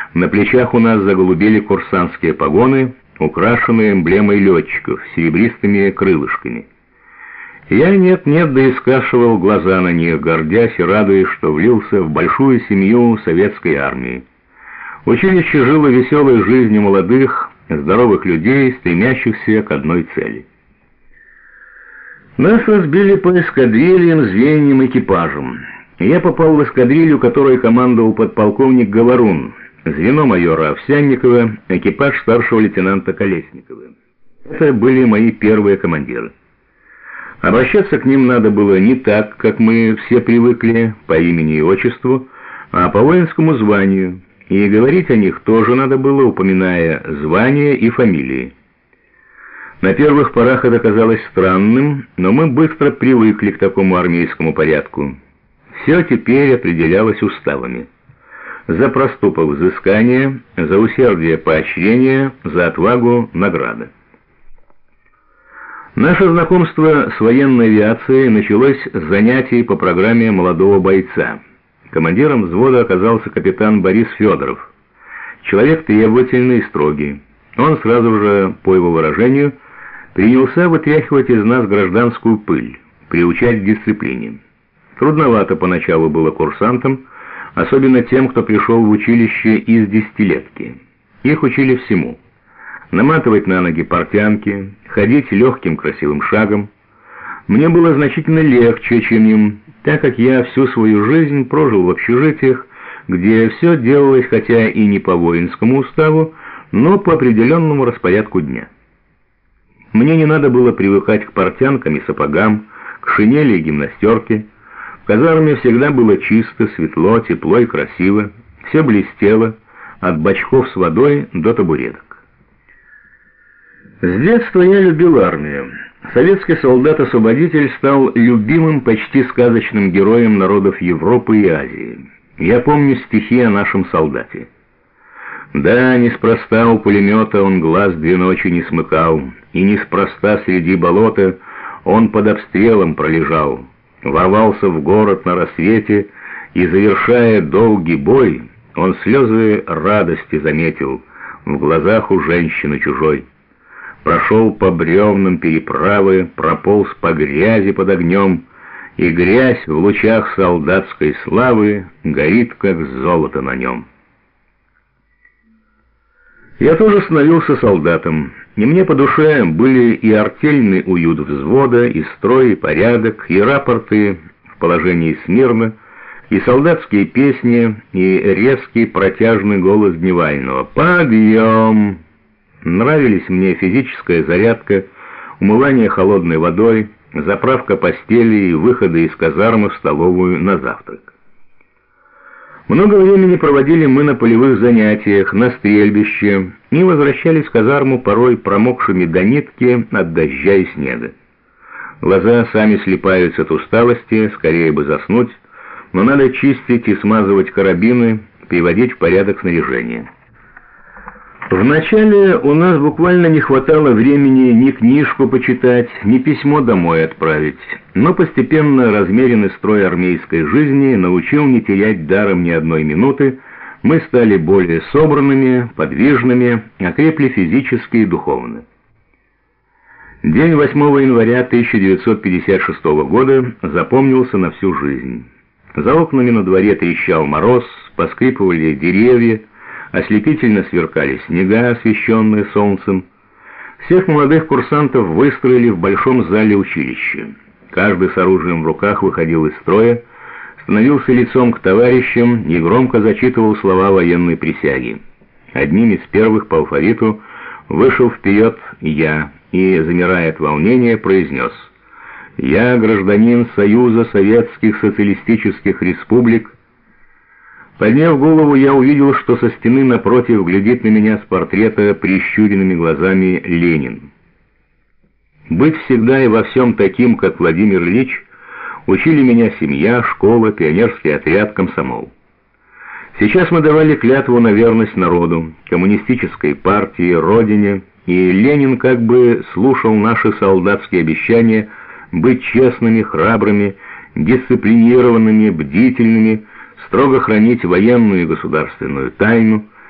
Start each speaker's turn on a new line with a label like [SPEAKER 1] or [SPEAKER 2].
[SPEAKER 1] На плечах у нас заголубели курсантские погоны, украшенные эмблемой летчиков, серебристыми крылышками. Я нет-нет, да и скашивал глаза на них, гордясь и радуясь, что влился в большую семью советской армии. Училище жило веселой жизнью молодых, здоровых людей, стремящихся к одной цели. Нас разбили по эскадрильям, звеньям, экипажам. Я попал в эскадрилью, которой командовал подполковник Говорун, звено майора Овсянникова, экипаж старшего лейтенанта Колесникова. Это были мои первые командиры. Обращаться к ним надо было не так, как мы все привыкли, по имени и отчеству, а по воинскому званию, и говорить о них тоже надо было, упоминая звания и фамилии. На первых порах это казалось странным, но мы быстро привыкли к такому армейскому порядку. Все теперь определялось уставами. За проступок взыскания, за усердие поощрения, за отвагу награда. Наше знакомство с военной авиацией началось с занятий по программе молодого бойца. Командиром взвода оказался капитан Борис Федоров. Человек требовательный и строгий. Он сразу же, по его выражению, принялся вытряхивать из нас гражданскую пыль, приучать к дисциплине. Трудновато поначалу было курсантам, особенно тем, кто пришел в училище из десятилетки. Их учили всему: наматывать на ноги портянки, ходить легким красивым шагом. Мне было значительно легче, чем им, так как я всю свою жизнь прожил в общежитиях, где все делалось хотя и не по воинскому уставу, но по определенному распорядку дня. Мне не надо было привыкать к портянкам и сапогам, к шинели и гимнастерке. В казарме всегда было чисто, светло, тепло и красиво, все блестело, от бачков с водой до табуреток. С детства я любил армию. Советский солдат-освободитель стал любимым, почти сказочным героем народов Европы и Азии. Я помню стихи о нашем солдате. Да, неспроста у пулемета он глаз 2 ночи не смыкал, и неспроста среди болота он под обстрелом пролежал, ворвался в город на рассвете, и, завершая долгий бой, он слезы радости заметил в глазах у женщины чужой. Прошел по бревнам переправы, прополз по грязи под огнем, и грязь в лучах солдатской славы горит, как золото на нем. Я тоже становился солдатом, и мне по душе были и артельный уют взвода, и строй, и порядок, и рапорты в положении смирно, и солдатские песни, и резкий протяжный голос Дневального «Подъем!». Нравились мне физическая зарядка, умывание холодной водой, заправка постели и выходы из казармы в столовую на завтрак. Много времени проводили мы на полевых занятиях, на стрельбище, и возвращались в казарму порой промокшими до нитки от дождя и снега. Глаза сами слипаются от усталости, скорее бы заснуть, но надо чистить и смазывать карабины, приводить в порядок снаряжение. Вначале у нас буквально не хватало времени ни книжку почитать, ни письмо домой отправить, но постепенно размеренный строй армейской жизни научил не терять даром ни одной минуты, мы стали более собранными, подвижными, окрепли физически и духовно. День 8 января 1956 года запомнился на всю жизнь. За окнами на дворе трещал мороз, поскрипывали деревья, ослепительно сверкали снега, освещенные солнцем. Всех молодых курсантов выстроили в большом зале училища. Каждый с оружием в руках выходил из строя, становился лицом к товарищам и громко зачитывал слова военной присяги. Одним из первых по алфавиту вышел вперед я и, замирая от волнения, произнес: «Я гражданин Союза Советских Социалистических Республик». Подняв голову, я увидел, что со стены напротив глядит на меня с портрета прищуренными глазами Ленин. Быть всегда и во всем таким, как Владимир Ильич, учили меня семья, школа, пионерский отряд, комсомол. Сейчас мы давали клятву на верность народу, коммунистической партии, родине, и Ленин как бы слушал наши солдатские обещания быть честными, храбрыми, дисциплинированными, бдительными, строго хранить военную и государственную тайну,